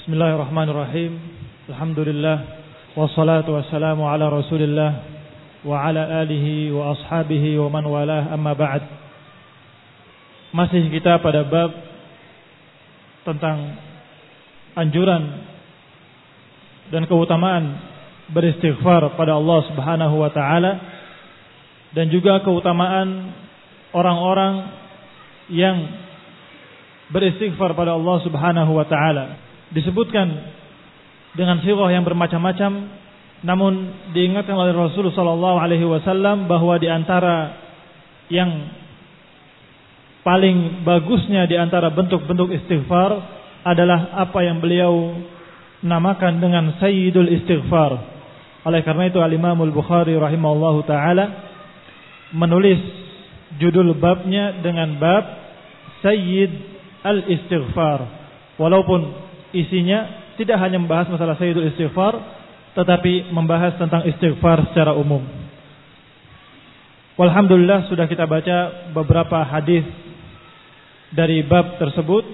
Bismillahirrahmanirrahim. Alhamdulillah wassalatu wassalamu ala Rasulillah wa ala alihi wa ashabihi wa man walah, amma ba'd. Masih kita pada bab tentang anjuran dan keutamaan beristighfar pada Allah Subhanahu wa taala dan juga keutamaan orang-orang yang beristighfar pada Allah Subhanahu wa taala. Disebutkan dengan sighah yang bermacam-macam, namun diingatkan oleh Rasulullah sallallahu alaihi wasallam bahwa di antara yang paling bagusnya di antara bentuk-bentuk istighfar adalah apa yang beliau namakan dengan Sayyidul Istighfar. Oleh karena itu Al-Imam Al-Bukhari rahimahullahu taala menulis judul babnya dengan bab Sayyid Al-Istighfar, walaupun isinya tidak hanya membahas masalah Sayyidul Istighfar, tetapi membahas tentang istighfar secara umum. Walhamdulillah sudah kita baca beberapa hadis dari bab tersebut.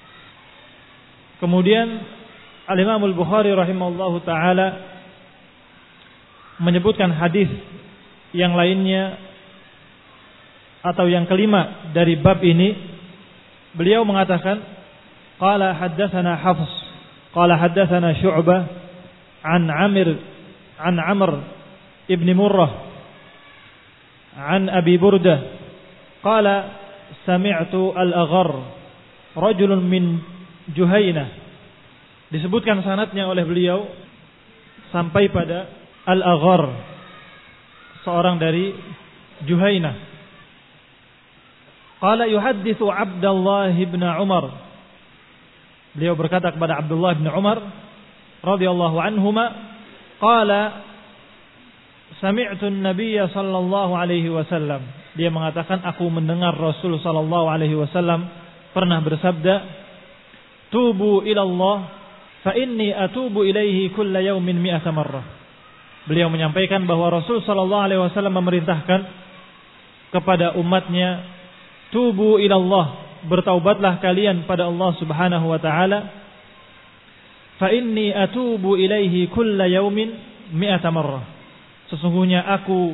Kemudian Al-Imam Al-Bukhari rahimahullahu taala menyebutkan hadis yang lainnya atau yang kelima dari bab ini. Beliau mengatakan, qala haddatsana Hafs qala haddatsana Syu'bah an Amr ibn Murrah an Abi Burdah qala sami'tu al-Agharr rajulun min Juhaynah. Disebutkan sanadnya oleh beliau sampai pada al-Agharr, seorang dari Juhaynah. Qala yuhadditsu Abdullah bin Umar. Beliau berkata kepada Abdullah bin Umar radhiyallahu anhuma, qala sami'tu an-nabiy sallallahu alaihi wasallam. Dia mengatakan, aku mendengar Rasul sallallahu alaihi wasallam pernah bersabda, tubu ila Allah fa inni atubu ilaihi kulla yaumin mi'ata marrah. Beliau menyampaikan bahwa Rasul sallallahu alaihi wasallam memerintahkan kepada umatnya, tubu ila Allah, bertaubatlah kalian pada Allah Subhanahu wa taala. Fa inni atubu ilaihi kulla yaumin mi'ata marrah. Sesungguhnya aku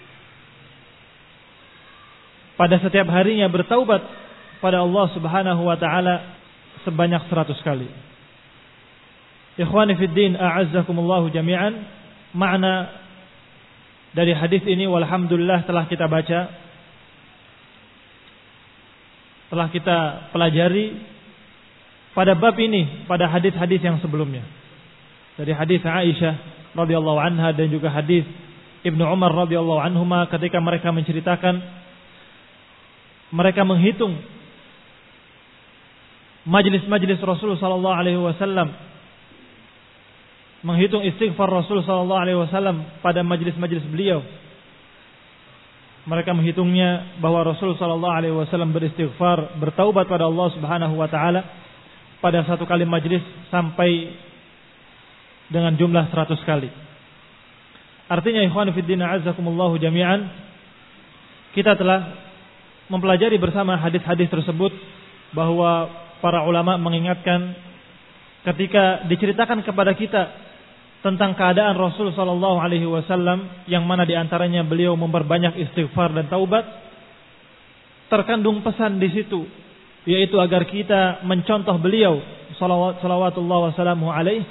pada setiap harinya bertaubat pada Allah Subhanahu wa taala sebanyak 100 kali. Ikhwani fid din, a'azzakumullah jami'an. Makna dari hadis ini walhamdulillah telah kita baca, telah kita pelajari pada bab ini, pada hadis-hadis yang sebelumnya. Dari hadis Aisyah radhiyallahu anha dan juga hadis Ibnu Umar radhiyallahu anhuma ketika mereka menceritakan mereka menghitung majlis-majlis Rasul sallallahu alaihi wasallam, menghitung istighfar Rasul sallallahu alaihi wasallam pada majlis-majlis beliau. Mereka menghitungnya bahwa Rasul sallallahu alaihi wasallam beristighfar, bertaubat pada Allah Subhanahu wa taala pada satu kali majlis sampai dengan jumlah 100 kali. Artinya ikhwan fillah azakumullah jami'an, kita telah mempelajari bersama hadis-hadis tersebut bahwa para ulama mengingatkan ketika diceritakan kepada kita tentang keadaan Rasul sallallahu alaihi wasallam yang mana di antaranya beliau memperbanyak istighfar dan taubat, terkandung pesan di situ, yaitu agar kita mencontoh beliau salawatullah wassalamu alaihi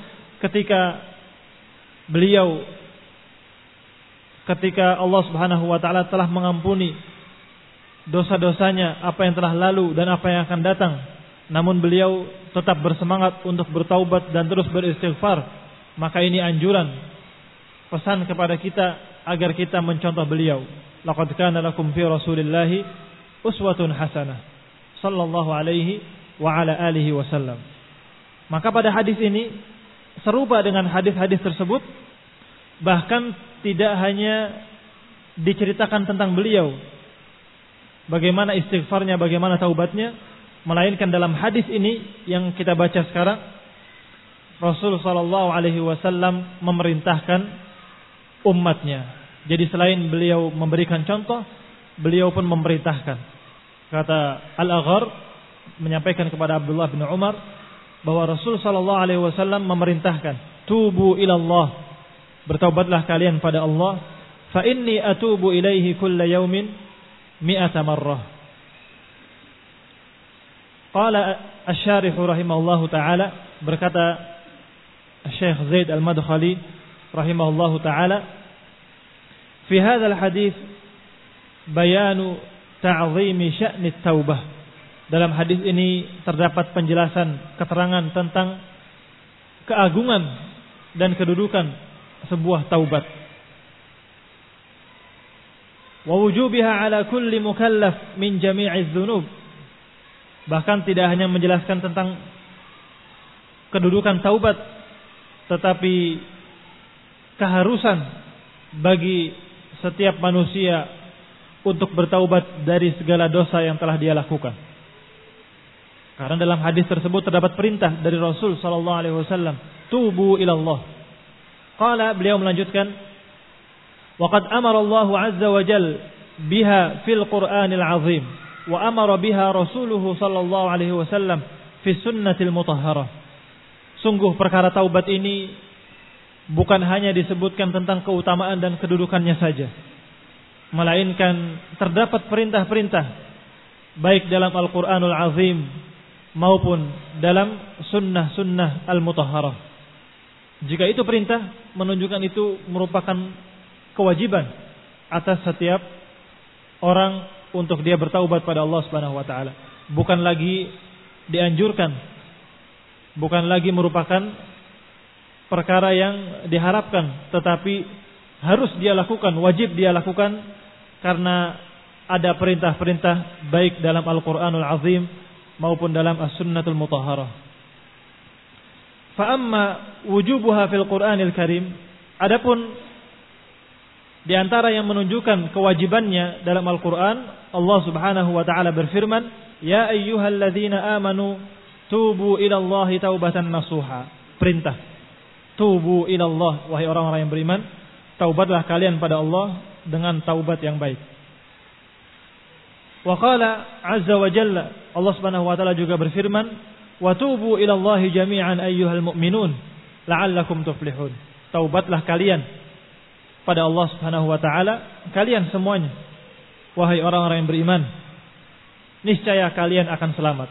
ketika Allah Subhanahu wa taala telah mengampuni dosa-dosanya, apa yang telah lalu dan apa yang akan datang, namun beliau tetap bersemangat untuk bertaubat dan terus beristighfar. Maka ini anjuran, pesan kepada kita agar kita mencontoh beliau. Laqad kana lakum fi Rasulillahi uswatun hasanah sallallahu alaihi wa ala alihi wasallam. Maka pada hadis ini serupa dengan hadis-hadis tersebut, bahkan tidak hanya diceritakan tentang beliau bagaimana istighfarnya, bagaimana taubatnya, melainkan dalam hadis ini yang kita baca sekarang, Rasul sallallahu alaihi wasallam memerintahkan umatnya. Jadi selain beliau memberikan contoh, beliau pun memerintahkan. Kata Al-Agharr menyampaikan kepada Abdullah bin Umar, bahwa Rasul sallallahu alaihi wasallam memerintahkan, tubu ilallah, bertaubatlah kalian pada Allah, fa inni atubu ilaihi kulla yaumin mi'ata marrah. Qala asy-syarih rahimahullahu taala, berkata Syekh Zaid Al-Madkhali rahimahullahu taala, fi hadzal hadits bayanu ta'zimi sya'ni taubah. Dalam hadis ini terdapat penjelasan, keterangan tentang keagungan dan kedudukan sebuah taubat. Wa wujubiha ala kulli mukallaf min jami'iz dzunub. Bahkan tidak hanya menjelaskan tentang kedudukan taubat, tetapi keharusan bagi setiap manusia untuk bertaubat dari segala dosa yang telah dia lakukan. Karena dalam hadis tersebut terdapat perintah dari Rasul sallallahu alaihi wasallam, tubu ilallah. Qala, beliau melanjutkan, wa qad amara Allah azza wa jalla biha fil Qur'anil azim wa amara biha rasuluhu sallallahu alaihi wasallam fi sunnatil mutahharah. Sungguh perkara taubat ini bukan hanya disebutkan tentang keutamaan dan kedudukannya saja, melainkan terdapat perintah-perintah baik dalam Al-Qur'anul azim maupun dalam sunnah-sunnah al-mutahharah. Jika itu perintah, menunjukkan itu merupakan kewajiban atas setiap orang untuk dia bertaubat pada Allah Subhanahu wa taala. Bukan lagi dianjurkan, bukan lagi merupakan perkara yang diharapkan, tetapi harus dia lakukan, wajib dia lakukan, karena ada perintah-perintah baik dalam Al-Qur'anul azim maupun dalam as-sunnatul mutahharah. Fa amma wujubuha fil Qur'anil Karim, adapun di antara yang menunjukkan kewajibannya dalam Al-Qur'an, Allah Subhanahu wa taala berfirman, ya ayyuhalladzina amanu tubu ilallahi taubatan nasuha. Perintah, tubu ilallah, wahai orang-orang yang beriman, taubatlah kalian pada Allah dengan taubat yang baik. Wa qala azza wa jalla, Allah Subhanahu wa taala juga berfirman, wa tubu ilallahi jami'an ayyuhal mu'minun la'allakum tuflihun. Taubatlah kalian pada Allah Subhanahu wa taala, kalian semuanya, wahai orang-orang yang beriman, niscaya kalian akan selamat.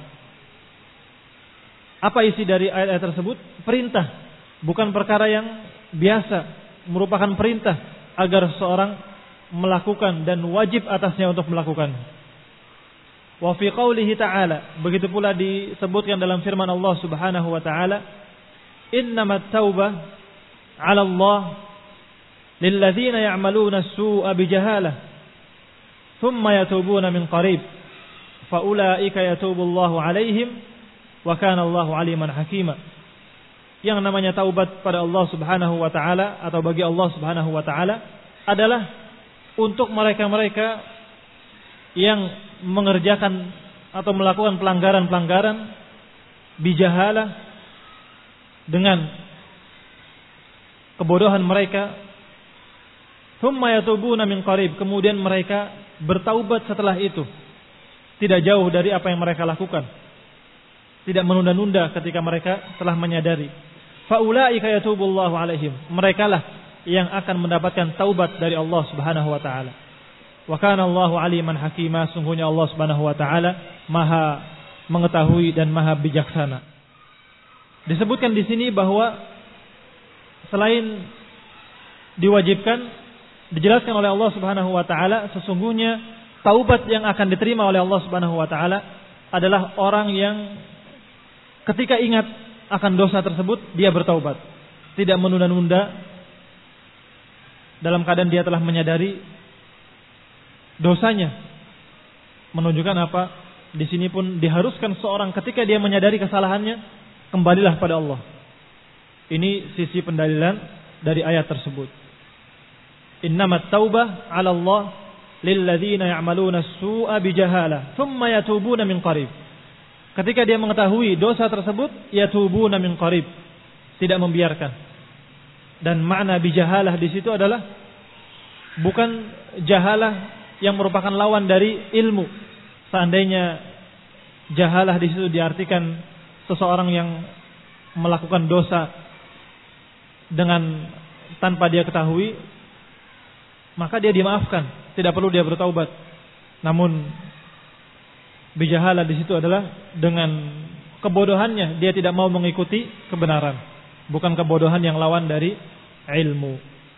Apa isi dari ayat-ayat tersebut? Perintah, bukan perkara yang biasa, merupakan perintah agar seorang melakukan dan wajib atasnya untuk melakukan. Wa fi qoulihi ta'ala, begitu pula disebutkan dalam firman Allah Subhanahu wa taala, innamat taubah 'ala Allah lil ladzina ya'maluna as-su'a bijahalah thumma yatubuna min qarib fa ulaika yatubullahu 'alaihim wa kana Allahu 'aliman hakima. Yang namanya taubat pada Allah Subhanahu wa taala atau bagi Allah Subhanahu wa taala adalah untuk mereka-mereka yang mengerjakan atau melakukan pelanggaran-pelanggaran bijahalah, dengan kebodohan mereka, thumma yatubuna min qarib, kemudian mereka bertaubat setelah itu, tidak jauh dari apa yang mereka lakukan, tidak menunda-nunda ketika mereka telah menyadari. Fa ulaika yatubullahu alaihim, merekalah yang akan mendapatkan taubat dari Allah Subhanahu wa taala. Wa kana Allahu aliman hakima, sungguhnya Allah Subhanahu wa taala Maha mengetahui dan Maha bijaksana. Disebutkan di sini bahwa selain diwajibkan, dijelaskan oleh Allah Subhanahu wa taala, sesungguhnya taubat yang akan diterima oleh Allah Subhanahu wa taala adalah orang yang ketika ingat akan dosa tersebut dia bertaubat, tidak menunda-nunda, dalam keadaan dia telah menyadari dosanya. Menunjukkan apa? Di sini pun diharuskan seorang ketika dia menyadari kesalahannya, kembalilah pada Allah. Ini sisi pendalilan dari ayat tersebut. Innamat taubah 'ala Allah lil ladzina ya'maluna as-su'a bijahalah thumma yatubuna min qarib. Ketika dia mengetahui dosa tersebut, yatubuna min qarib, tidak membiarkan. Dan makna bijahalah di situ adalah bukan jahalah yang merupakan lawan dari ilmu. Seandainya jahalah di situ diartikan seseorang yang melakukan dosa dengan tanpa dia ketahui, maka dia dimaafkan, tidak perlu dia bertaubat. Namun bijahalah di situ adalah dengan kebodohannya dia tidak mau mengikuti kebenaran, bukan kebodohan yang lawan dari ilmu.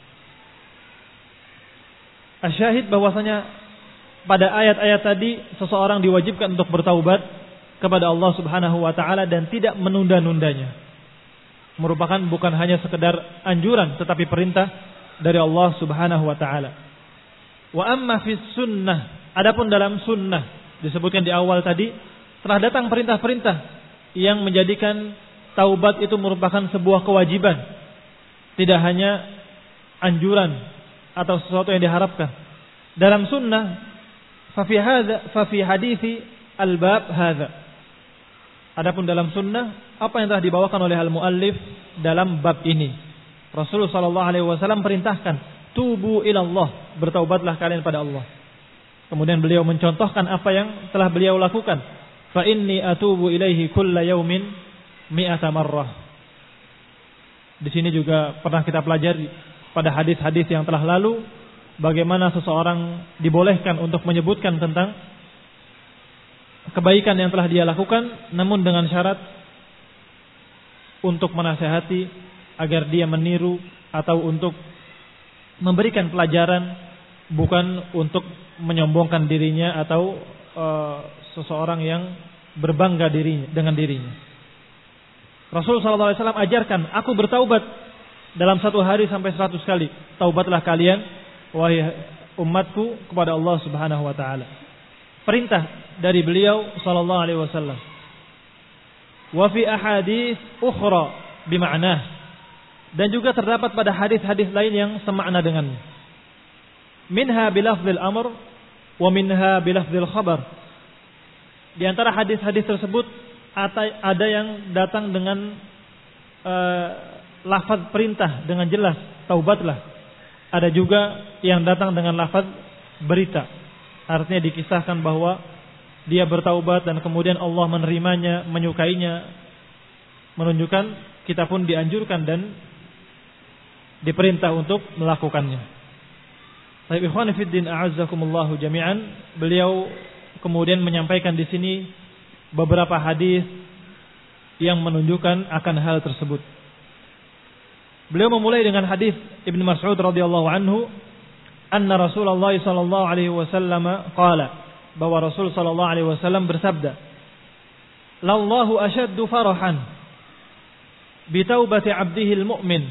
Asyahid bahwasanya pada ayat-ayat tadi seseorang diwajibkan untuk bertaubat kepada Allah Subhanahu wa taala dan tidak menunda-nundanya. Merupakan bukan hanya sekedar anjuran tetapi perintah dari Allah Subhanahu wa taala. Wa amma fis sunnah, adapun dalam sunnah disebutkan di awal tadi telah datang perintah-perintah yang menjadikan taubat itu merupakan sebuah kewajiban, tidak hanya anjuran atau sesuatu yang diharapkan. Dalam sunnah fa fi hadithi al-bab hadza. Adapun dalam sunnah, apa yang telah dibawakan oleh al-muallif dalam bab ini. Rasulullah sallallahu alaihi wasallam perintahkan, tubu ilallah, bertaubatlah kalian pada Allah. Kemudian beliau mencontohkan apa yang telah beliau lakukan. Fa inni atubu ilaihi kulla yaumin mi'ata marrah. Di sini juga pernah kita pelajari pada hadis-hadis yang telah lalu bagaimana seseorang dibolehkan untuk menyebutkan tentang kebaikan yang telah dia lakukan, namun dengan syarat untuk menasihati agar dia meniru atau untuk memberikan pelajaran, bukan untuk menyombongkan dirinya atau seseorang yang berbangga dengan dirinya. Rasulullah SAW ajarkan, aku bertaubat dalam satu hari sampai 100 kali. Taubatlah kalian, wahai umatku, kepada Allah Subhanahu wa taala. Perintah dari beliau sallallahu alaihi wasallam. Wa fi ahadits ukhra bima'nah, dan juga terdapat pada hadis-hadis lain yang semakna dengannya. Minha bilafdzil amr wa minha bilafdzil khabar. Di antara hadis-hadis tersebut ada yang datang dengan lafaz perintah dengan jelas, taubatlah. Ada juga yang datang dengan lafaz berita. Artinya dikisahkan bahwa dia bertaubat dan kemudian Allah menerimanya, menyukainya, menunjukkan kita pun dianjurkan dan diperintah untuk melakukannya. Baik, ikhwan fiddin a'azzakumullahu jami'an. Beliau kemudian menyampaikan di sini beberapa hadis yang menunjukkan akan hal tersebut. Beliau memulai dengan hadis Ibnu Mas'ud radhiyallahu anhu, anna Rasulullah sallallahu alaihi wasallam qala, bahwa Rasul sallallahu alaihi wasallam bersabda, "Lallahu ashaddu farahan bi taubati 'abdihi al-mu'min."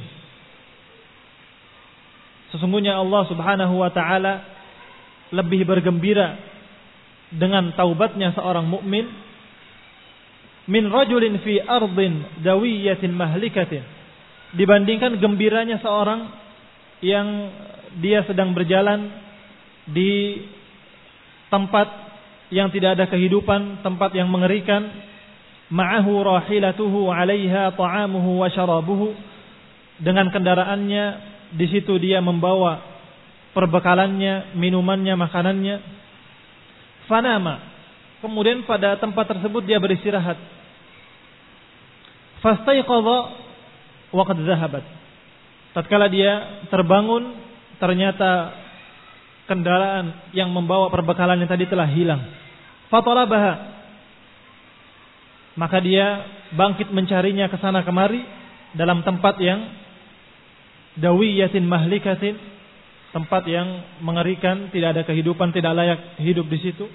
Sesungguhnya Allah Subhanahu wa taala lebih bergembira dengan taubatnya seorang mukmin min rajulin fi ardin dawiyatin mahlikatin, dibandingkan gembiranya seorang yang dia sedang berjalan di tempat yang tidak ada kehidupan, tempat yang mengerikan. Ma'ahu rahilatuhu 'alaiha ta'amuhu wa syarabuhu, dengan kendaraannya di situ dia membawa perbekalannya, minumannya, makanannya. Fanama, kemudian pada tempat tersebut dia beristirahat. Fastaiqadha wa qad dhahabat, tatkala dia terbangun ternyata kendaraan yang membawa perbekalannya tadi telah hilang. Fatalabaha, maka dia bangkit mencarinya ke sana kemari dalam tempat yang dawiyatin mahlikatin, tempat yang mengerikan, tidak ada kehidupan, tidak layak hidup di situ.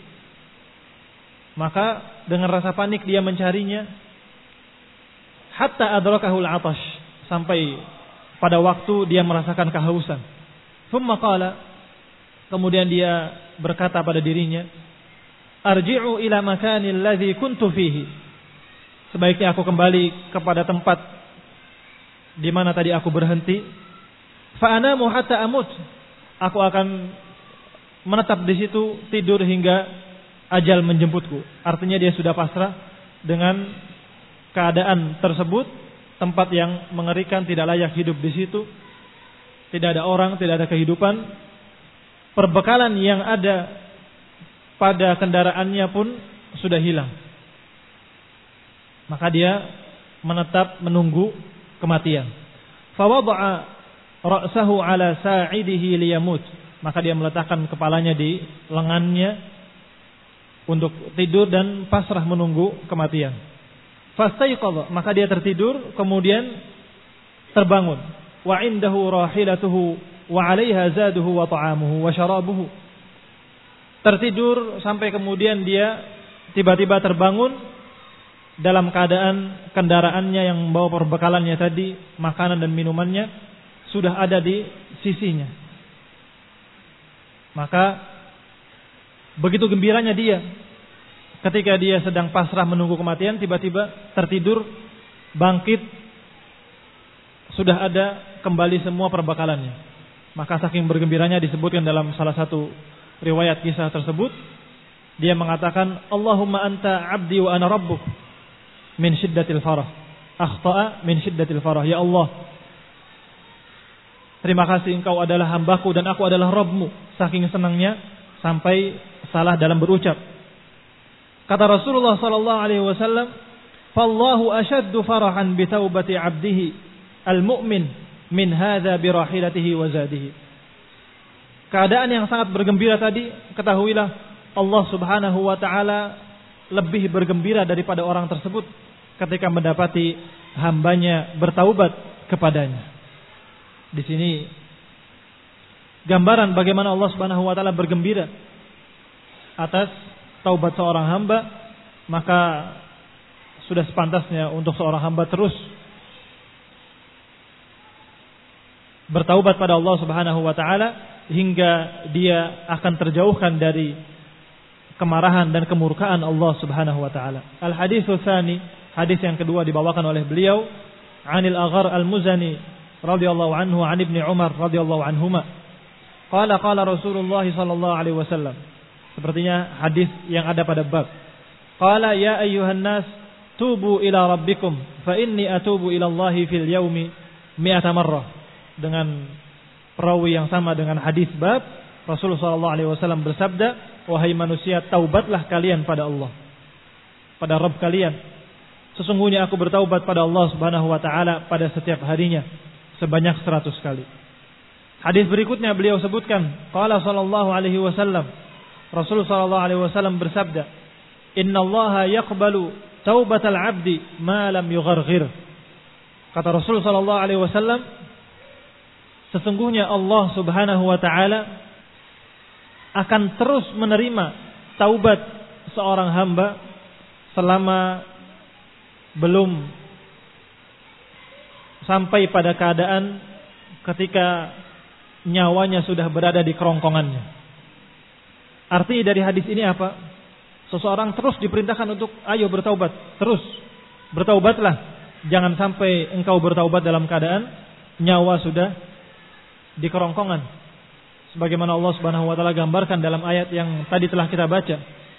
Maka dengan rasa panik dia mencarinya hatta adrakahul atash, sampai pada waktu dia merasakan kehausan. Thumma qala, kemudian dia berkata pada dirinya, arji'u ila makanil ladzi kuntu fihi, sebaiknya aku kembali kepada tempat di mana tadi aku berhenti. Fa anamu hatta amut, aku akan menetap di situ tidur hingga ajal menjemputku. Artinya dia sudah pasrah dengan keadaan tersebut, tempat yang mengerikan, tidak layak hidup di situ. Tidak ada orang, tidak ada kehidupan. Perbekalan yang ada pada kendaraannya pun sudah hilang. Maka dia menetap menunggu kematian. Fawada'a ra'sahu ala sa'idihi liyamut, maka dia meletakkan kepalanya di lengannya untuk tidur dan pasrah menunggu kematian. Fastayqadha, maka dia tertidur kemudian terbangun. Wa indahu rahilatuhu wa 'alaiha zaduhu wa ta'amuhu wa syarabuhu. Tertidur sampai kemudian dia tiba-tiba terbangun dalam keadaan kendaraannya yang membawa perbekalannya tadi, makanan dan minumannya sudah ada di sisinya. Maka begitu gembiranya dia ketika dia sedang pasrah menunggu kematian, tiba-tiba tertidur, bangkit, sudah ada kembali semua perbekalannya. Maka saking bergembiranya disebutkan dalam salah satu riwayat kisah tersebut, dia mengatakan, Allahumma anta abdi wa ana rabbuk min syiddatil farah. Akhta'a min syiddatil farah. Ya Allah, terima kasih engkau adalah hambaku dan aku adalah Rabbmu. Saking senangnya sampai salah dalam berucap. Kata Rasulullah sallallahu alaihi wasallam, "Fallahu ashaddu farahan bi taubati 'abdihi al-mu'min min hadza bi rahilatihi wa zadihi." Keadaan yang sangat bergembira tadi, ketahuilah Allah Subhanahu wa taala lebih bergembira daripada orang tersebut ketika mendapati hambanya bertaubat kepadanya. Di sini gambaran bagaimana Allah Subhanahu wa taala bergembira atas taubat seorang hamba, maka sudah sepantasnya untuk seorang hamba terus bertaubat pada Allah Subhanahu wa taala hingga dia akan terjauhkan dari kemarahan dan kemurkaan Allah Subhanahu wa taala. Al-haditsu tsani, hadis yang kedua dibawakan oleh beliau, Anil Aghar Al-Muzani radhiyallahu anhu an Ibnu Umar radhiyallahu anhuma. Qala Rasulullah sallallahu alaihi wasallam. Sepertinya hadis yang ada pada bab. Qala ya ayyuhan nas tubu ila rabbikum fa inni atubu ila Allah fil yaumi 100 marrah. Dengan perawi yang sama dengan hadis bab, Rasulullah sallallahu alaihi wasallam bersabda, wahai manusia, taubatlah kalian pada Allah, pada Rabb kalian. Sesungguhnya aku bertaubat pada Allah Subhanahu wa taala pada setiap harinya sebanyak 100 kali. Hadis berikutnya beliau sebutkan, qala sallallahu alaihi wasallam, Rasulullah sallallahu alaihi wasallam bersabda, innallaha yaqbalu taubatal 'abdi ma lam yugharghir. Kata Rasulullah sallallahu alaihi wasallam, sesungguhnya Allah Subhanahu wa taala akan terus menerima taubat seorang hamba selama belum sampai pada keadaan ketika nyawanya sudah berada di kerongkongannya. Arti dari hadis ini apa? Seseorang terus diperintahkan untuk ayo bertaubat, terus bertaubatlah. Jangan sampai engkau bertaubat dalam keadaan nyawa sudah di kerongkongan. Sebagaimana Allah Subhanahu wa taala gambarkan dalam ayat yang tadi telah kita baca.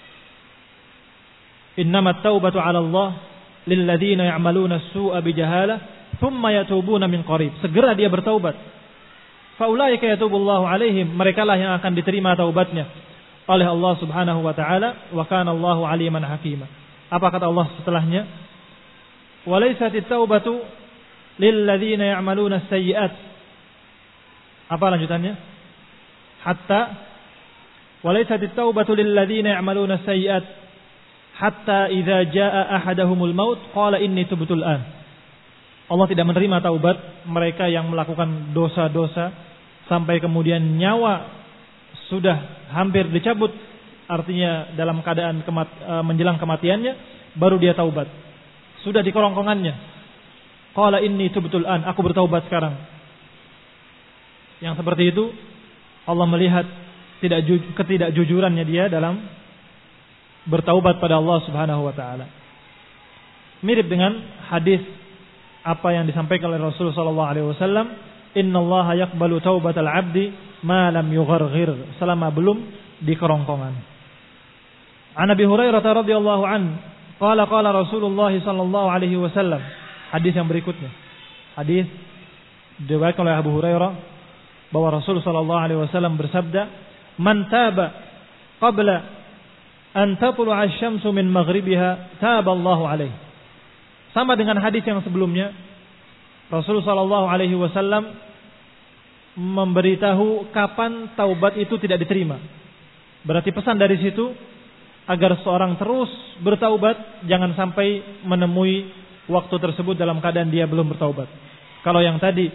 Innamat taubatu 'ala Allah lil ladzina ya'maluna as-su'a bijahalah thumma yatubuna min qarib. Segera dia bertaubat. Faulaika yatubullahu 'alaihim, merekalah yang akan diterima taubatnya oleh Allah Subhanahu wa taala, wa kana Allahu 'aliman hakima. Apa kata Allah setelahnya? Walaisatit taubatu lil ladzina ya'maluna as-sayyi'at. Apa lanjutannya? Hatta walaisatit taubatu lil ladzina ya'maluna as-sayyi'at hatta idza jaa ahadahumul maut qala inni tubtu al-an. Allah tidak menerima taubat mereka yang melakukan dosa-dosa sampai kemudian nyawa sudah hampir dicabut, artinya dalam keadaan menjelang kematiannya baru dia taubat. Sudah di kerongkongannya. Qala inni tubtu al-an, aku bertaubat sekarang. Yang seperti itu Allah melihat ketidakjujurannya dia dalam bertaubat pada Allah Subhanahu wa taala. Mirip dengan hadis apa yang disampaikan oleh Rasulullah sallallahu alaihi wasallam, innallaha yaqbalu taubatal 'abdi ma lam yugharghir, selama belum di kerongkongan. An Abi Hurairah radhiyallahu an, qala Rasulullah sallallahu alaihi wasallam. Hadis yang berikutnya. Hadis diriwayatkan oleh Abu Hurairah bahwa Rasul sallallahu alaihi wasallam bersabda, "Man taba qabla an tatlu'a asy-syamsu min maghribiha, taba Allahu alaihi." Sama dengan hadis yang sebelumnya, Rasulullah sallallahu alaihi wasallam memberitahu kapan taubat itu tidak diterima. Berarti pesan dari situ agar seorang terus bertaubat, jangan sampai menemui waktu tersebut dalam keadaan dia belum bertaubat. Kalau yang tadi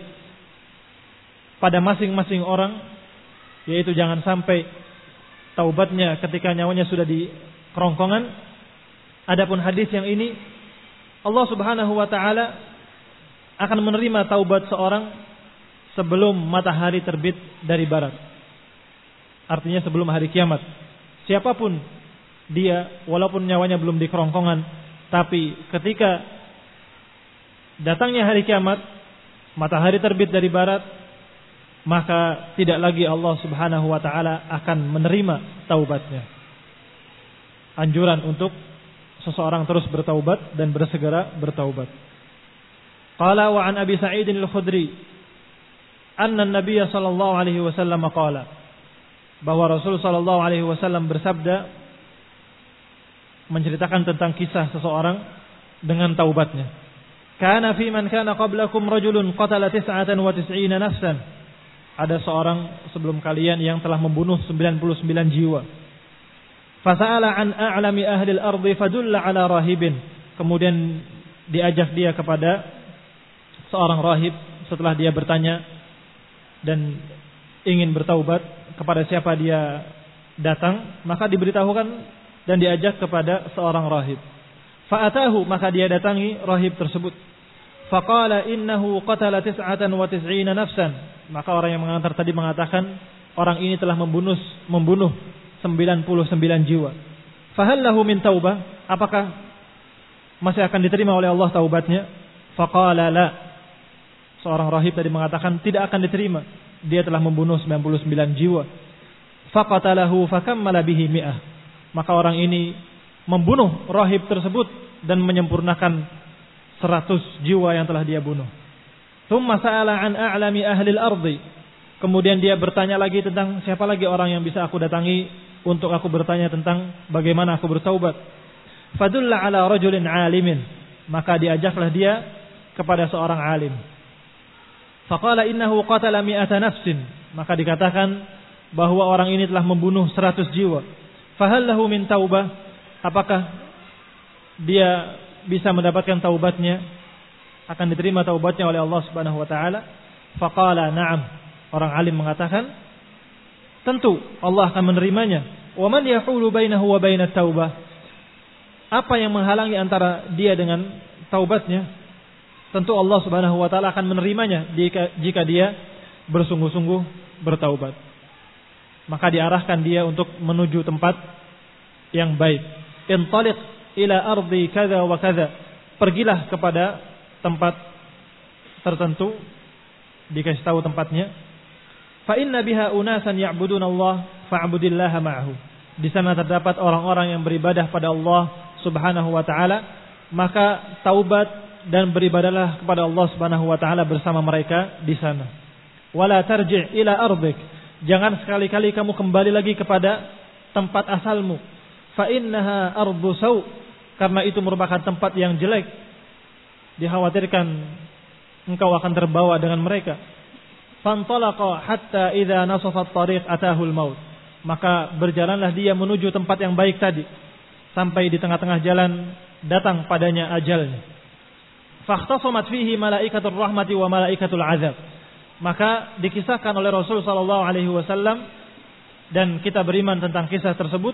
pada masing-masing orang, yaitu jangan sampai taubatnya ketika nyawanya sudah di kerongkongan. Adapun hadis yang ini, Allah Subhanahu wa taala akan menerima taubat seorang sebelum matahari terbit dari barat. Artinya sebelum hari kiamat. Siapapun dia, walaupun nyawanya belum di kerongkongan, tapi ketika datangnya hari kiamat, matahari terbit dari barat, maka tidak lagi Allah Subhanahu wa taala akan menerima taubatnya. Anjuran untuk seseorang terus bertaubat dan bersegera bertaubat. Qala wa an Abi Sa'id al-Khudri anna an-nabiy sallallahu alaihi wasallam qala, bahwa Rasul sallallahu alaihi wasallam bersabda menceritakan tentang kisah seseorang dengan taubatnya. Kana fi man kana qablakum rajulun qatala 99 nafsan. Ada seorang sebelum kalian yang telah membunuh 99 jiwa. Fasa'ala an a'lami ahli al-ardi fadulla ala rahibin. Kemudian diajak dia kepada seorang rahib setelah dia bertanya dan ingin bertaubat, kepada siapa dia datang, maka diberitahukan dan diajak kepada seorang rahib. Fa'atahu, maka dia datangi rahib tersebut. Faqala innahu qatala 99 nafsan. Maka orang yang mengantar tadi mengatakan orang ini telah membunuh 99 jiwa. Fahal lahu min taubah? Apakah masih akan diterima oleh Allah taubatnya? Faqala la. Seorang rahib tadi mengatakan tidak akan diterima. Dia telah membunuh 99 jiwa. Faqatalahu fakammala bihi 100. Maka orang ini membunuh rahib tersebut dan menyempurnakan 100 jiwa yang telah dia bunuh. Tsumma sa'ala an a'lami ahli al-ardi. Kemudian dia bertanya lagi tentang siapa lagi orang yang bisa aku datangi untuk aku bertanya tentang bagaimana aku bertaubat. Fadulla ala rajulin alimin. Maka diajaklah dia kepada seorang alim. Faqala innahu qatala 100 nafsin. Maka dikatakan bahwa orang ini telah membunuh 100 jiwa. Fahal lahu min taubah? Apakah dia bisa mendapatkan taubatnya? Akan diterima taubatnya oleh Allah Subhanahu wa taala? Faqala na'am. Orang alim mengatakan, tentu Allah akan menerimanya. Wa man yahulu bainahu wa bainat taubah? Apa yang menghalangi antara dia dengan taubatnya? Tentu Allah Subhanahu wa taala akan menerimanya jika dia bersungguh-sungguh bertaubat. Maka diarahkan dia untuk menuju tempat yang baik. Intaliq ila ardi kadza wa kadza. Pergilah kepada tempat tertentu, dikasih tahu tempatnya. Fa inna biha unasan ya'buduna Allah fa'budillaha ma'ahu. Di sana terdapat orang-orang yang beribadah pada Allah Subhanahu wa taala, maka taubat dan beribadahlah kepada Allah Subhanahu wa taala bersama mereka di sana. Wala tarji' ila ardik. Jangan sekali-kali kamu kembali lagi kepada tempat asalmu. Fa innaha ardu sau'. Karena itu merupakan tempat yang jelek. Dikhawatirkan engkau akan terbawa dengan mereka. Fantalaqa hatta idza nasafa at-tariq atahu al-maut. Maka berjalanlah dia menuju tempat yang baik tadi, sampai di tengah-tengah jalan datang padanya ajalnya. Fakhtasamat fihi malaikatur rahmati wa malaikatul azab. Maka dikisahkan oleh Rasul sallallahu alaihi wasallam, dan kita beriman tentang kisah tersebut,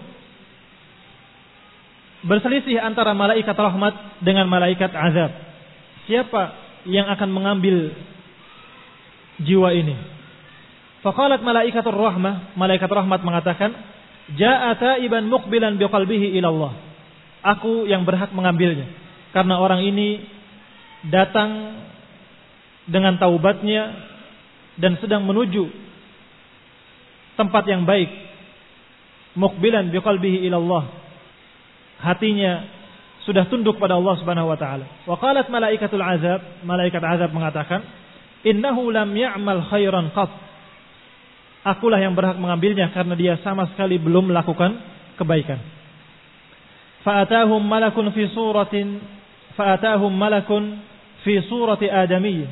berselisih antara malaikat rahmat dengan malaikat azab. Siapa yang akan mengambil jiwa ini? Faqalat malaikatur rahmah, malaikat rahmat mengatakan, jaa taiban muqbilan biqalbihi ila Allah. Aku yang berhak mengambilnya, karena orang ini datang dengan taubatnya dan sedang menuju tempat yang baik. Muqbilan biqalbihi ila Allah. Hatinya sudah tunduk pada Allah Subhanahu wa taala. Wa qalat malaikatul azab, malaikat azab mengatakan, innahu lam ya'mal khairan qat. Akulah yang berhak mengambilnya karena dia sama sekali belum melakukan kebaikan. Fa'atahum malakun fi suratin fa'atahum malakun fi surati adamiyyin.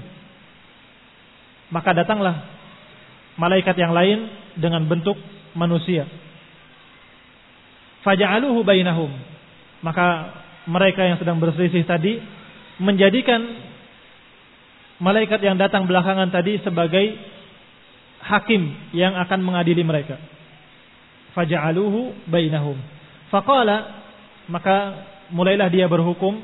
Maka datanglah malaikat yang lain dengan bentuk manusia. Faja'aluhu bainahum. Maka mereka yang sedang berselisih tadi menjadikan malaikat yang datang belakangan tadi sebagai hakim yang akan mengadili mereka. Faja'aluhu bainahum. Faqala, maka mulailah dia berhukum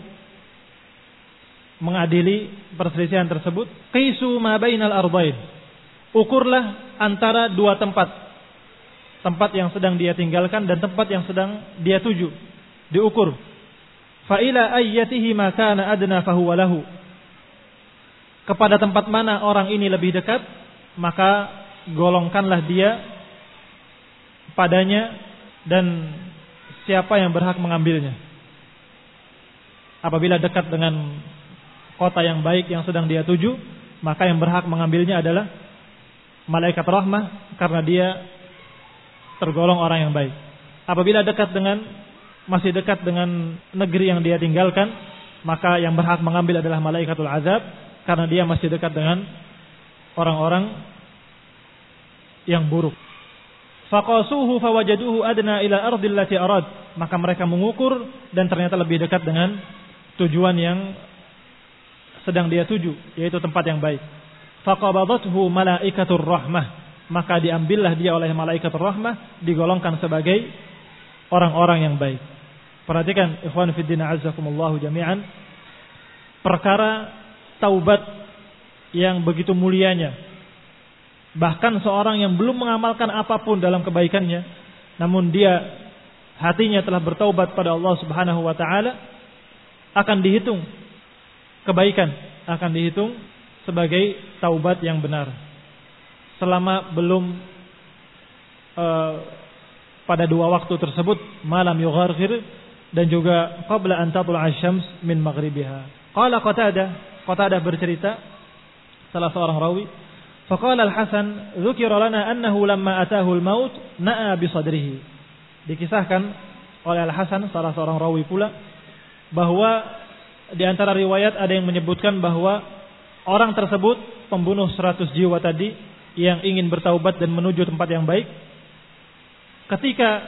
mengadili perselisihan tersebut. Qisu ma bainal ardain. Ukurlah antara dua tempat. Tempat yang sedang dia tinggalkan dan tempat yang sedang dia tuju. Diukur. Fa ila ayyatihi ma kana adna fahuwa lahu. Kepada tempat mana orang ini lebih dekat, maka golongkanlah dia padanya dan siapa yang berhak mengambilnya. Apabila dekat dengan kota yang baik yang sedang dia tuju, maka yang berhak mengambilnya adalah malaikat rahmah karena dia tergolong orang yang baik. Apabila masih dekat dengan negeri yang dia tinggalkan, maka yang berhak mengambil adalah malaikatul azab karena dia masih dekat dengan orang-orang yang buruk. Faqasuhu fawajaduhu adna ila ardil lati arad. Maka mereka mengukur dan ternyata lebih dekat dengan tujuan yang sedang dia tuju, yaitu tempat yang baik. Faqabadathu malaikatur rahmah. Maka diambillah dia oleh malaikatur rahmah, digolongkan sebagai orang-orang yang baik. Perhatikan ikhwan fillah azzakumullahu jami'an, perkara taubat yang begitu mulianya. Bahkan seorang yang belum mengamalkan apapun dalam kebaikannya, namun dia hatinya telah bertaubat pada Allah Subhanahu wa taala, akan dihitung kebaikan, akan dihitung sebagai taubat yang benar. Selama belum pada dua waktu tersebut, malam yugharghir dan juga qabla an tatlu'a asy-syams min maghribiha. Qala Qatadah bercerita, salah seorang rawi, faqala Al-Hasan dzukira lana annahu lamma atahu al-maut na'a bi sadrihi. Dikisahkan oleh Al-Hasan, salah seorang rawi pula, bahwa di antara riwayat ada yang menyebutkan bahwa orang tersebut, pembunuh 100 jiwa tadi yang ingin bertaubat dan menuju tempat yang baik, ketika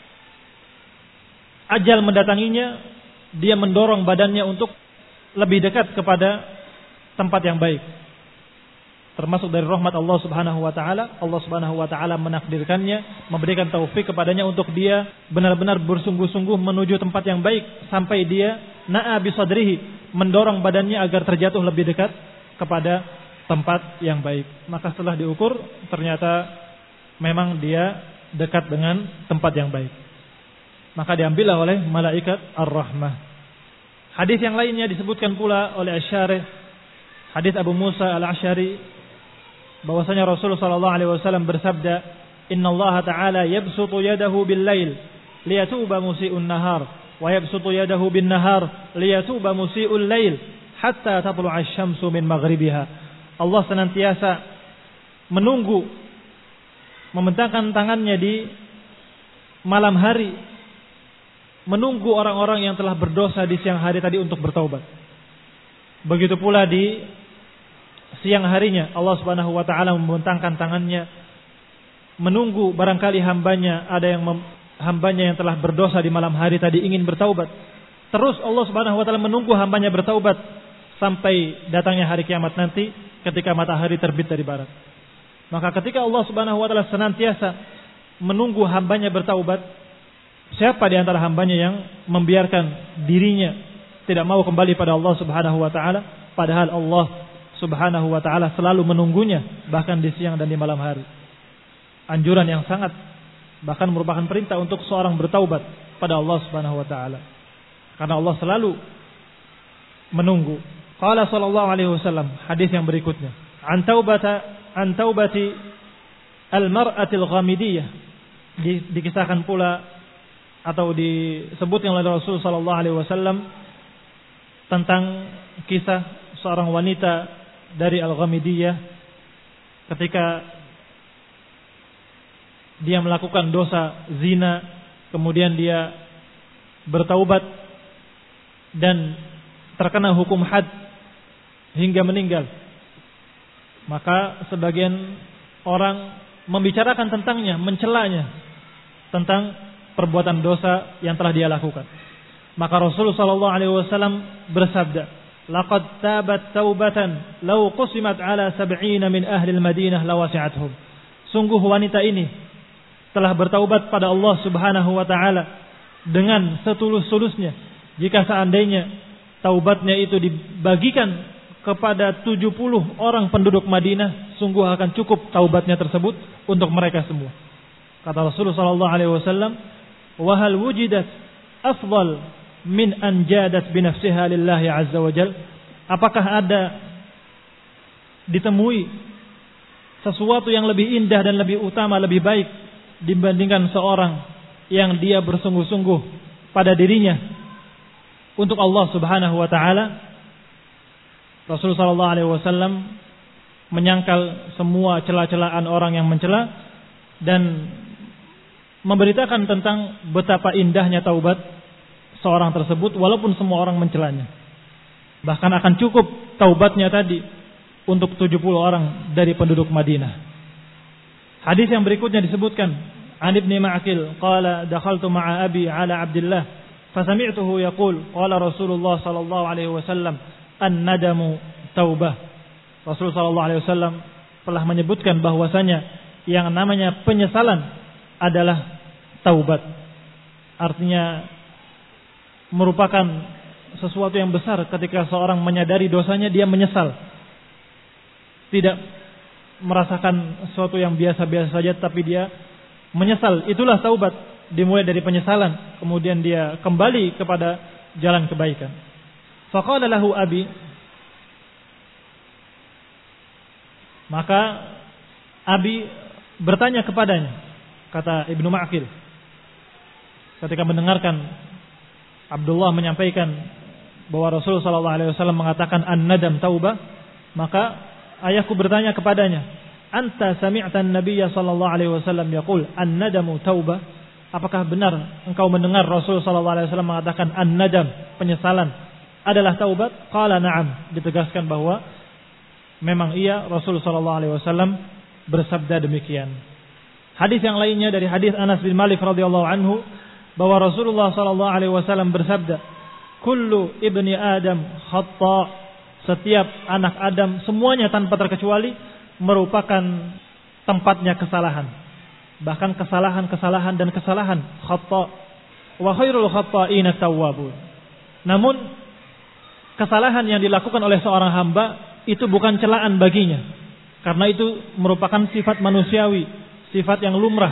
ajal mendatanginya, dia mendorong badannya untuk lebih dekat kepada tempat yang baik. Termasuk dari rahmat Allah Subhanahu wa taala, Allah Subhanahu wa taala menakdirkannya, memberikan taufik kepadanya untuk dia benar-benar bersungguh-sungguh menuju tempat yang baik sampai dia na'a bi sadrihi, mendorong badannya agar terjatuh lebih dekat kepada tempat yang baik. Maka setelah diukur ternyata memang dia dekat dengan tempat yang baik. Maka diambillah oleh malaikat ar-rahmah. Hadis yang lainnya disebutkan pula oleh Asy-Syarih, hadis Abu Musa al-Asy'ari, bahwasanya Rasulullah sallallahu alaihi wasallam bersabda, "Innallaha ta'ala yabsutu yadahu bil-lail liyatuba musii'un nahar wa yabsutu yadahu bin-nahar liyatuba musii'ul lail hatta tatlu'a asy-syamsu min maghribiha." Allah senantiasa menunggu, membentangkan tangannya di malam hari, menunggu orang-orang yang telah berdosa di siang hari tadi untuk bertaubat. Begitu pula di siang harinya Allah Subhanahu wa taala membentangkan tangannya menunggu barangkali hambanya yang telah berdosa di malam hari tadi ingin bertaubat. Terus Allah Subhanahu wa taala menunggu hambanya bertaubat sampai datangnya hari kiamat nanti ketika matahari terbit dari barat. Maka ketika Allah Subhanahu wa taala senantiasa menunggu hambanya bertaubat, siapa di antara hambanya yang membiarkan dirinya tidak mau kembali pada Allah Subhanahu wa taala, padahal Allah Subhanahu wa taala selalu menunggunya bahkan di siang dan di malam hari. Anjuran yang sangat, bahkan merupakan perintah untuk seorang bertaubat pada Allah Subhanahu wa taala. Karena Allah selalu menunggu. Qala sallallahu alaihi wasallam, hadis yang berikutnya, an taubati al-mar'atil ghamidiyah. Dikisahkan pula atau disebutkan oleh Rasul sallallahu alaihi wasallam tentang kisah seorang wanita dari Al-Ghamidiyah ketika dia melakukan dosa zina, kemudian dia bertaubat dan terkena hukum had hingga meninggal, maka sebagian orang membicarakan tentangnya, mencelanya tentang perbuatan dosa yang telah dia lakukan. Maka Rasulullah sallallahu alaihi wasallam bersabda, "Laqad tabat taubatan law qusimat ala 70 min ahli al-Madinah lawasi'atuhum." Sungguh wanita ini telah bertaubat pada Allah Subhanahu wa taala dengan setulus-tulusnya. Jika seandainya taubatnya itu dibagikan kepada 70 orang penduduk Madinah, sungguh akan cukup taubatnya tersebut untuk mereka semua. Kata Rasulullah sallallahu alaihi wasallam, "Wa hal wujidat afdal min an jadat bi nafsiha lillahi azza wa jal?" Apakah ada ditemui sesuatu yang lebih indah dan lebih utama, lebih baik dibandingkan seorang yang dia bersungguh-sungguh pada dirinya untuk Allah Subhanahu wa taala? Rasulullah sallallahu alaihi wasallam menyangkal semua cela-celaan orang yang mencela dan memberitakan tentang betapa indahnya taubat seorang tersebut walaupun semua orang mencelanya. Bahkan akan cukup taubatnya tadi untuk 70 orang dari penduduk Madinah. Hadis yang berikutnya disebutkan, An Ibnu Ma'qil qala dakhaltu ma'a abi ala Abdullah fasami'tuhu yaqul qala Rasulullah sallallahu alaihi wasallam an-nadamu taubah. Rasulullah sallallahu alaihi wasallam telah menyebutkan bahwasanya yang namanya penyesalan adalah taubat. Artinya merupakan sesuatu yang besar ketika seorang menyadari dosanya, dia menyesal. Tidak merasakan sesuatu yang biasa-biasa saja, tapi dia menyesal. Itulah taubat. Dimulai dari penyesalan, kemudian dia kembali kepada jalan kebaikan. Faqala lahu abi, maka abi bertanya kepadanya, kata Ibnu Ma'qil ketika mendengarkan Abdullah menyampaikan bahwa Rasulullah sallallahu alaihi wasallam mengatakan an-nadam taubah, maka ayahku bertanya kepadanya, anta sami'ta an-nabiyya sallallahu alaihi wasallam yaqul an-nadamu taubah? Apakah benar engkau mendengar Rasulullah sallallahu alaihi wasallam mengatakan an-nadam, penyesalan adalah taubat? Qala na'am, ditegaskan bahwa memang iya, Rasulullah sallallahu alaihi wasallam bersabda demikian. Hadis yang lainnya dari hadis Anas bin Malik radhiyallahu anhu bahwa Rasulullah sallallahu alaihi wasallam bersabda, "Kullu ibni Adam khata." Setiap anak Adam semuanya tanpa terkecuali merupakan tempatnya kesalahan. Bahkan kesalahan dan kesalahan, khata. Wa khairul khata'ina tawwabun. Namun kesalahan yang dilakukan oleh seorang hamba itu bukan celaan baginya, karena itu merupakan sifat manusiawi, sifat yang lumrah.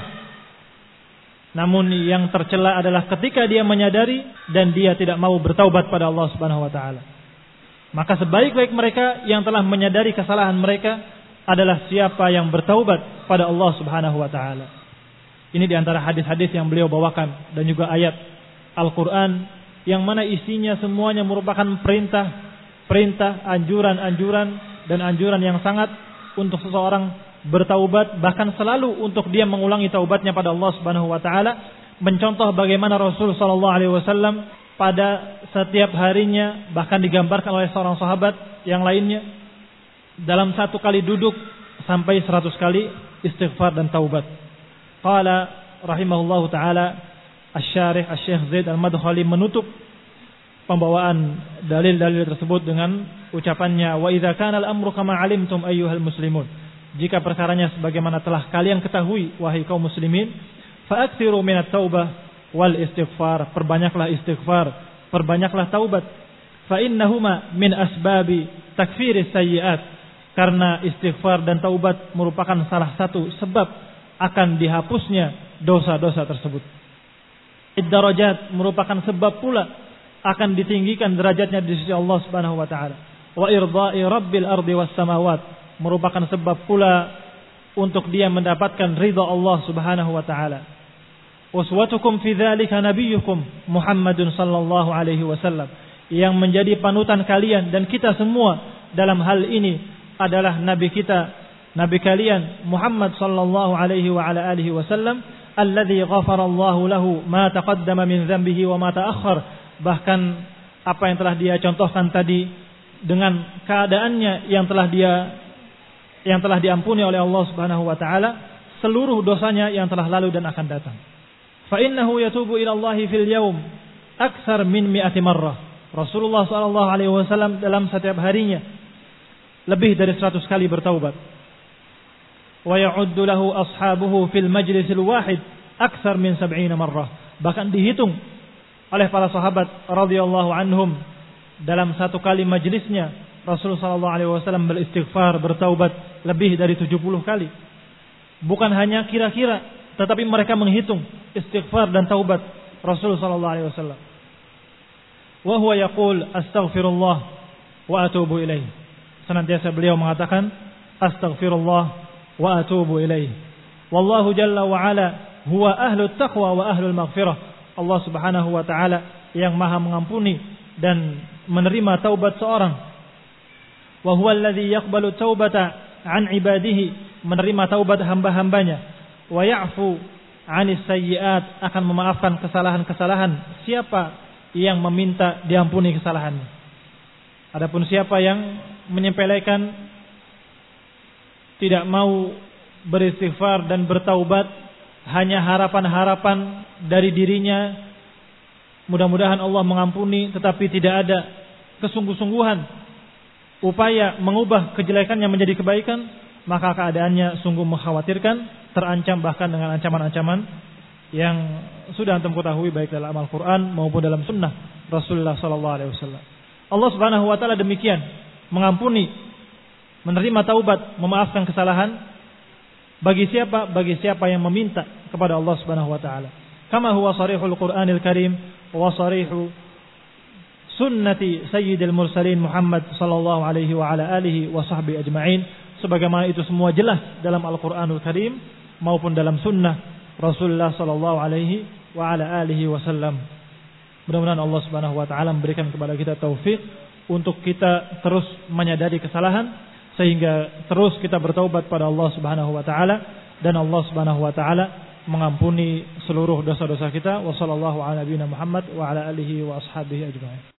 Namun yang tercela adalah ketika dia menyadari dan dia tidak mau bertaubat pada Allah Subhanahu wa taala. Maka sebaik-baik mereka yang telah menyadari kesalahan mereka adalah siapa yang bertaubat pada Allah Subhanahu wa taala. Ini di antara hadis-hadis yang beliau bawakan dan juga ayat Al-Qur'an yang mana isinya semuanya merupakan perintah, anjuran dan anjuran yang sangat untuk seseorang bertaubat, bahkan selalu untuk dia mengulangi taubatnya pada Allah Subhanahu wa taala, mencontoh bagaimana Rasul sallallahu alaihi wasallam pada setiap harinya, bahkan digambarkan oleh seorang sahabat yang lainnya, dalam satu kali duduk sampai 100 kali istighfar dan taubat. Qala rahimahullahu taala Asy-Syarih Asy-Syaikh Zaid Al-Madkhali menutup pembawaan dalil-dalil tersebut dengan ucapannya, wa idza kana al-amru kama 'alimtum ayyuhal muslimun. Jika perkaranya sebagaimana telah kalian ketahui wahai kaum muslimin, fa'akthiru minat taubah wal istighfar. Perbanyaklah istighfar, perbanyaklah taubat. Fa innahuma min asbabi takfiris sayyi'at. Karena istighfar dan taubat merupakan salah satu sebab akan dihapusnya dosa-dosa tersebut. Ad-darajat merupakan sebab pula akan ditinggikan derajatnya di sisi Allah Subhanahu wa taala. Wa irdha'i rabbil ardi was samawat merupakan sebab pula untuk dia mendapatkan ridha Allah Subhanahu wa taala. Uswatukum fi dzalika nabiyyukum Muhammadun sallallahu alaihi wasallam, yang menjadi panutan kalian dan kita semua dalam hal ini adalah nabi kita, nabi kalian Muhammad sallallahu alaihi wa ala alihi wasallam, alladzi ghafara Allahu lahu ma taqaddama min dhanbihi wa ma ta'akhkhar. Bahkan apa yang telah dia contohkan tadi dengan keadaannya yang telah diampuni oleh Allah Subhanahu wa taala seluruh dosanya yang telah lalu dan akan datang. Fa innahu yatubu ila Allah fil yaum aktsar min 100 marrah. Rasulullah sallallahu alaihi wasallam dalam setiap harinya lebih dari 100 kali bertaubat. Wa ya'uddu lahu ashabuhu fil majlisil wahid aktsar min 70 marrah. Bahkan dihitung oleh para sahabat radhiyallahu anhum dalam satu kali majelisnya Rasulullah sallallahu alaihi wasallam beristighfar, bertaubat lebih dari 70 kali. Bukan hanya kira-kira, tetapi mereka menghitung istighfar dan taubat Rasulullah sallallahu alaihi wasallam. Wa huwa yaqul astaghfirullah wa atubu ilaih. Senantiasa beliau mengatakan astaghfirullah wa atubu ilaih. Wallahu jalla wa ala huwa ahlut taqwa wa ahlul maghfirah. Allah Subhanahu wa taala yang Maha mengampuni dan menerima taubat seorang. Wa huwa alladhi yaqbalu taubata an ibadihi, menerima taubat hamba-hambanya. Wa ya'fu 'anis sayyi'at, akan memaafkan kesalahan-kesalahan siapa yang meminta diampuni kesalahannya. Adapun siapa yang menyepelekan, tidak mau beristighfar dan bertaubat, hanya harapan-harapan dari dirinya, mudah-mudahan Allah mengampuni, tetapi tidak ada kesungguh-sungguhan upaya mengubah kejelekannya menjadi kebaikan, maka keadaannya sungguh mengkhawatirkan, terancam bahkan dengan ancaman-ancaman yang sudah antum ketahui baik dalam Al-Quran maupun dalam sunnah Rasulullah SAW. Allah Subhanahu wa taala demikian mengampuni, menerima taubat, memaafkan kesalahan bagi siapa? Bagi siapa yang meminta kepada Allah Subhanahu wa taala. Kama huwa sharihul Qur'anil Karim wa sharihu sunnati sayyidil mursalin Muhammad sallallahu alaihi wa ala alihi wa sahbihi ajma'in, sebagaimana itu semua jelas dalam Al-Qur'anul Karim maupun dalam sunnah Rasulullah sallallahu alaihi wa ala alihi wasallam. Mudah-mudahan Allah Subhanahu wa taala memberikan kepada kita taufik untuk kita terus menyadari kesalahan sehingga terus kita bertaubat pada Allah Subhanahu wa taala dan Allah Subhanahu wa taala mengampuni seluruh dosa-dosa kita. Wassallallahu ala nabiyina Muhammad wa ala alihi wa ashabihi ajma'in.